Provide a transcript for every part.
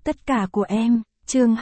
Tất cả của em, chương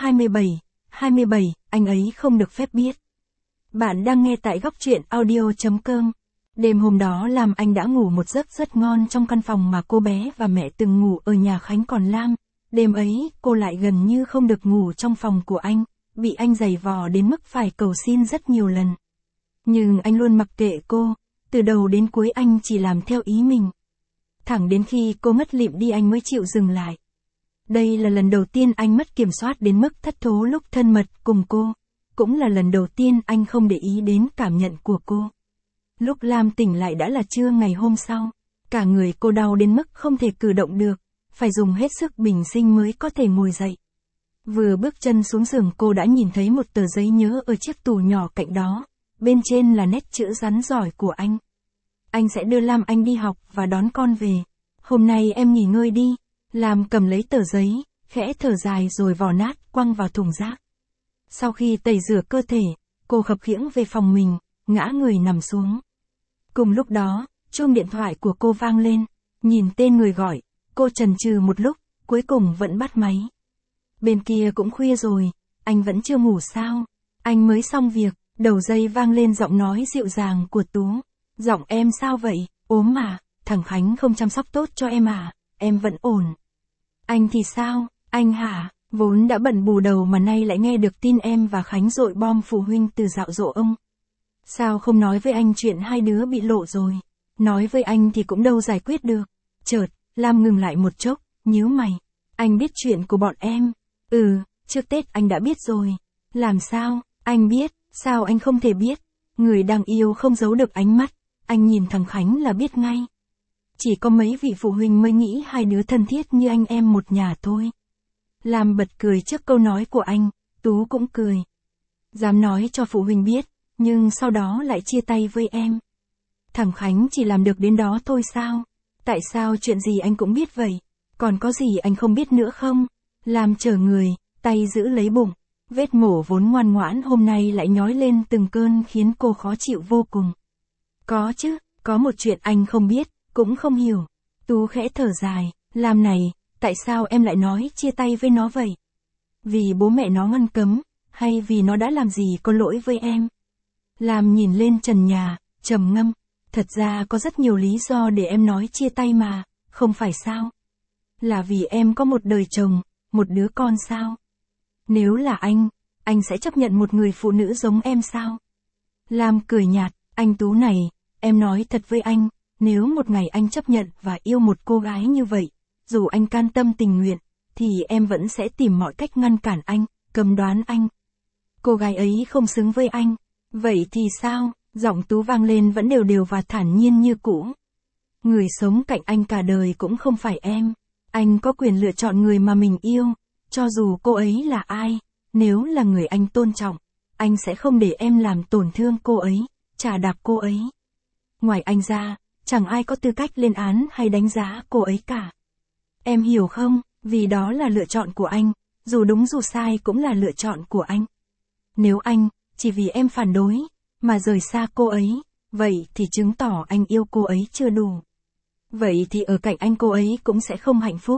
27, anh ấy không được phép biết. Bạn đang nghe tại góc truyện audio.com. Đêm hôm đó Anh đã ngủ một giấc rất ngon trong căn phòng mà cô bé và mẹ từng ngủ ở nhà Khánh, còn đêm ấy, cô lại gần như không được ngủ trong phòng của anh, bị anh giày vò đến mức phải cầu xin rất nhiều lần. Nhưng anh luôn mặc kệ cô, từ đầu đến cuối anh chỉ làm theo ý mình. Thẳng đến khi cô ngất lịm đi anh mới chịu dừng lại. Đây là lần đầu tiên anh mất kiểm soát đến mức thất thố lúc thân mật cùng cô, cũng là lần đầu tiên anh không để ý đến cảm nhận của cô. Lúc tỉnh lại đã là trưa ngày hôm sau, cả người cô đau đến mức không thể cử động được, phải dùng hết sức bình sinh mới có thể ngồi dậy. Vừa bước chân xuống giường cô đã nhìn thấy một tờ giấy nhớ ở chiếc tủ nhỏ cạnh đó, bên trên là nét chữ rắn giỏi của anh. Anh sẽ đưa Anh đi học và đón con về. Hôm nay em nghỉ ngơi đi. Cầm lấy tờ giấy, khẽ thở dài rồi vò nát quăng vào thùng rác. Sau khi tẩy rửa cơ thể, cô khập khiễng về phòng mình, ngã người nằm xuống. Cùng lúc đó, chuông điện thoại của cô vang lên, nhìn tên người gọi, cô chần chừ một lúc, cuối cùng vẫn bắt máy. Bên kia cũng khuya rồi, anh vẫn chưa ngủ sao? Anh mới xong việc, đầu dây vang lên giọng nói dịu dàng của Tú. Giọng em sao vậy, ốm mà, thằng Khánh không chăm sóc tốt cho em à, em vẫn ổn. Anh thì sao, anh hả, vốn đã bận bù đầu mà nay lại nghe được tin em và Khánh dội bom phụ huynh từ dạo dỗ ông. Sao không nói với anh chuyện hai đứa bị lộ rồi, nói với anh thì cũng đâu giải quyết được. Chợt, ngừng lại một chốc, nhíu mày, anh biết chuyện của bọn em. Trước Tết anh đã biết rồi. Làm sao, anh biết, sao anh không thể biết, người đang yêu không giấu được ánh mắt, anh nhìn thằng Khánh là biết ngay. Chỉ có mấy vị phụ huynh mới nghĩ hai đứa thân thiết như anh em một nhà thôi. Bật cười trước câu nói của anh, Tú cũng cười. Dám nói cho phụ huynh biết, nhưng sau đó lại chia tay với em. Thằng Khánh chỉ làm được đến đó thôi sao? Tại sao chuyện gì anh cũng biết vậy? Còn có gì anh không biết nữa không? Chờ người, tay giữ lấy bụng. Vết mổ vốn ngoan ngoãn hôm nay lại nhói lên từng cơn khiến cô khó chịu vô cùng. Có chứ, có một chuyện anh không biết, cũng không hiểu. Tú khẽ thở dài, này, tại sao em lại nói chia tay với nó vậy? Vì bố mẹ nó ngăn cấm, hay vì nó đã làm gì có lỗi với em? Nhìn lên trần nhà, trầm ngâm, thật ra có rất nhiều lý do để em nói chia tay mà, không phải sao? Là vì em có một đời chồng, một đứa con sao? Nếu là anh sẽ chấp nhận một người phụ nữ giống em sao? Cười nhạt, anh Tú này, em nói thật với anh, nếu một ngày anh chấp nhận và yêu một cô gái như vậy, dù anh can tâm tình nguyện, thì em vẫn sẽ tìm mọi cách ngăn cản anh, cấm đoán anh. Cô gái ấy không xứng với anh, vậy thì sao? Giọng Tú vang lên vẫn đều đều và thản nhiên như cũ. Người sống cạnh anh cả đời cũng không phải em, anh có quyền lựa chọn người mà mình yêu, cho dù cô ấy là ai, nếu là người anh tôn trọng, anh sẽ không để em làm tổn thương cô ấy, chà đạp cô ấy. Ngoài anh ra, chẳng ai có tư cách lên án hay đánh giá cô ấy cả. Em hiểu không, vì đó là lựa chọn của anh, dù đúng dù sai cũng là lựa chọn của anh. Nếu anh, chỉ vì em phản đối, mà rời xa cô ấy, vậy thì chứng tỏ anh yêu cô ấy chưa đủ. Vậy thì ở cạnh anh cô ấy cũng sẽ không hạnh phúc.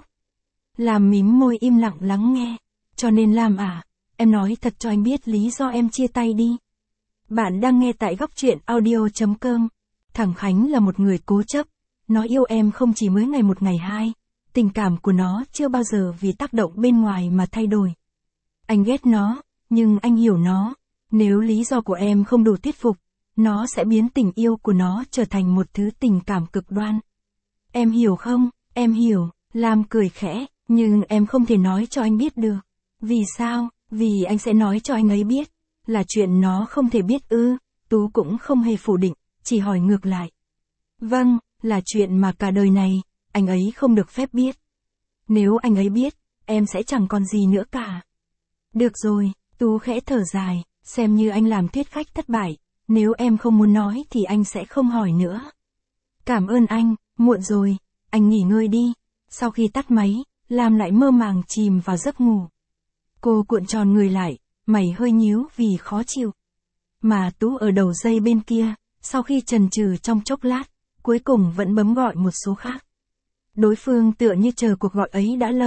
Mím môi im lặng lắng nghe. Cho nên em nói thật cho anh biết lý do em chia tay đi. Bạn đang nghe tại góc truyện audio.com. Thằng Khánh là một người cố chấp. Nó yêu em không chỉ mới ngày một ngày hai. Tình cảm của nó chưa bao giờ vì tác động bên ngoài mà thay đổi. Anh ghét nó, nhưng anh hiểu nó. Nếu lý do của em không đủ thuyết phục, nó sẽ biến tình yêu của nó trở thành một thứ tình cảm cực đoan. Em hiểu không? Em hiểu. Cười khẽ, nhưng em không thể nói cho anh biết được. Vì sao? Vì anh sẽ nói cho anh ấy biết. Là chuyện nó không thể biết ư? Tú cũng không hề phủ định, chỉ hỏi ngược lại. Vâng, là chuyện mà cả đời này, anh ấy không được phép biết. Nếu anh ấy biết, em sẽ chẳng còn gì nữa cả. Được rồi, Tú khẽ thở dài, xem như anh làm thuyết khách thất bại. Nếu em không muốn nói thì anh sẽ không hỏi nữa. Cảm ơn anh, muộn rồi, anh nghỉ ngơi đi. Sau khi tắt máy, lại mơ màng chìm vào giấc ngủ. Cô cuộn tròn người lại, mày hơi nhíu vì khó chịu. Mà Tú ở đầu dây bên kia, sau khi chần chừ trong chốc lát, cuối cùng vẫn bấm gọi một số khác. Đối phương tựa như chờ cuộc gọi ấy đã lâu,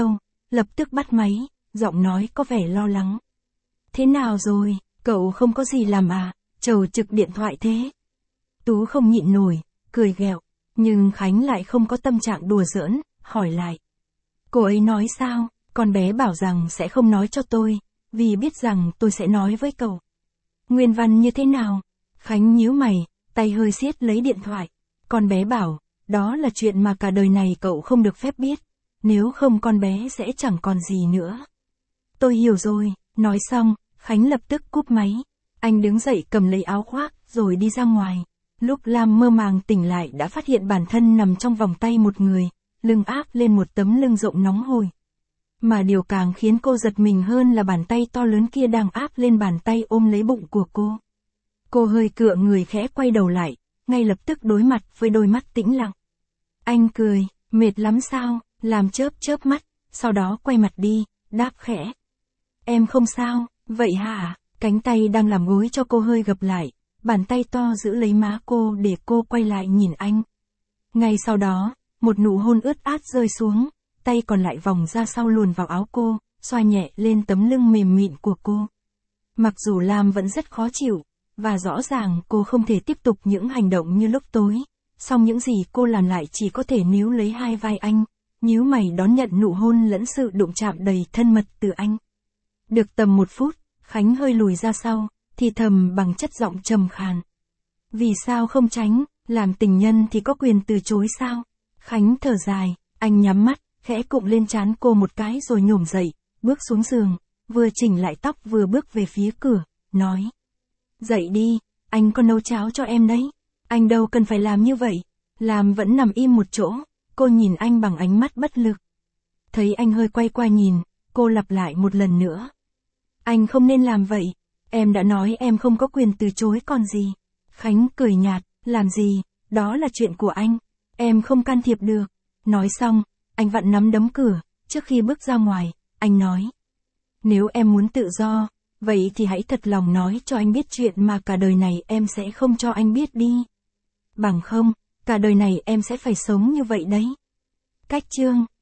lập tức bắt máy, giọng nói có vẻ lo lắng. Thế nào rồi, cậu không có gì làm à, trầu trực điện thoại thế. Tú không nhịn nổi, cười ghẹo, nhưng Khánh lại không có tâm trạng đùa giỡn, hỏi lại. Cô ấy nói sao, con bé bảo rằng sẽ không nói cho tôi, vì biết rằng tôi sẽ nói với cậu. Nguyên văn như thế nào? Khánh nhíu mày, tay hơi siết lấy điện thoại. Con bé bảo, đó là chuyện mà cả đời này cậu không được phép biết, nếu không con bé sẽ chẳng còn gì nữa. Tôi hiểu rồi, nói xong, Khánh lập tức cúp máy. Anh đứng dậy cầm lấy áo khoác, rồi đi ra ngoài. Lúc Lam mơ màng tỉnh lại đã phát hiện bản thân nằm trong vòng tay một người, lưng áp lên một tấm lưng rộng nóng hổi. Mà điều càng khiến cô giật mình hơn là bàn tay to lớn kia đang áp lên bàn tay ôm lấy bụng của cô. Cô hơi cựa người khẽ quay đầu lại, ngay lập tức đối mặt với đôi mắt tĩnh lặng. Anh cười, mệt lắm sao, Lam chớp chớp mắt, sau đó quay mặt đi, đáp khẽ. Em không sao, vậy hả? Cánh tay đang làm gối cho cô hơi gập lại, bàn tay to giữ lấy má cô để cô quay lại nhìn anh. Ngay sau đó, một nụ hôn ướt át rơi xuống, tay còn lại vòng ra sau luồn vào áo cô, xoa nhẹ lên tấm lưng mềm mịn của cô. Mặc dù Lam vẫn rất khó chịu, và rõ ràng cô không thể tiếp tục những hành động như lúc tối, song những gì cô làm lại chỉ có thể níu lấy hai vai anh, nhíu mày đón nhận nụ hôn lẫn sự đụng chạm đầy thân mật từ anh. Được tầm 1 phút, Khánh hơi lùi ra sau, thì thầm bằng chất giọng trầm khàn. Vì sao không tránh, làm tình nhân thì có quyền từ chối sao? Khánh thở dài, anh nhắm mắt, khẽ cụng lên trán cô một cái rồi nhổm dậy, bước xuống giường, vừa chỉnh lại tóc vừa bước về phía cửa, nói. Dậy đi, anh có nấu cháo cho em đấy. Anh đâu cần phải làm như vậy. Lam vẫn nằm im một chỗ, cô nhìn anh bằng ánh mắt bất lực. Thấy anh hơi quay qua nhìn, cô lặp lại một lần nữa. Anh không nên làm vậy, em đã nói em không có quyền từ chối còn gì. Khánh cười nhạt, làm gì, đó là chuyện của anh, em không can thiệp được. Nói xong, anh vặn nắm đấm cửa, trước khi bước ra ngoài, anh nói. Nếu em muốn tự do, vậy thì hãy thật lòng nói cho anh biết chuyện mà cả đời này em sẽ không cho anh biết đi. Bằng không, cả đời này em sẽ phải sống như vậy đấy. Cách chương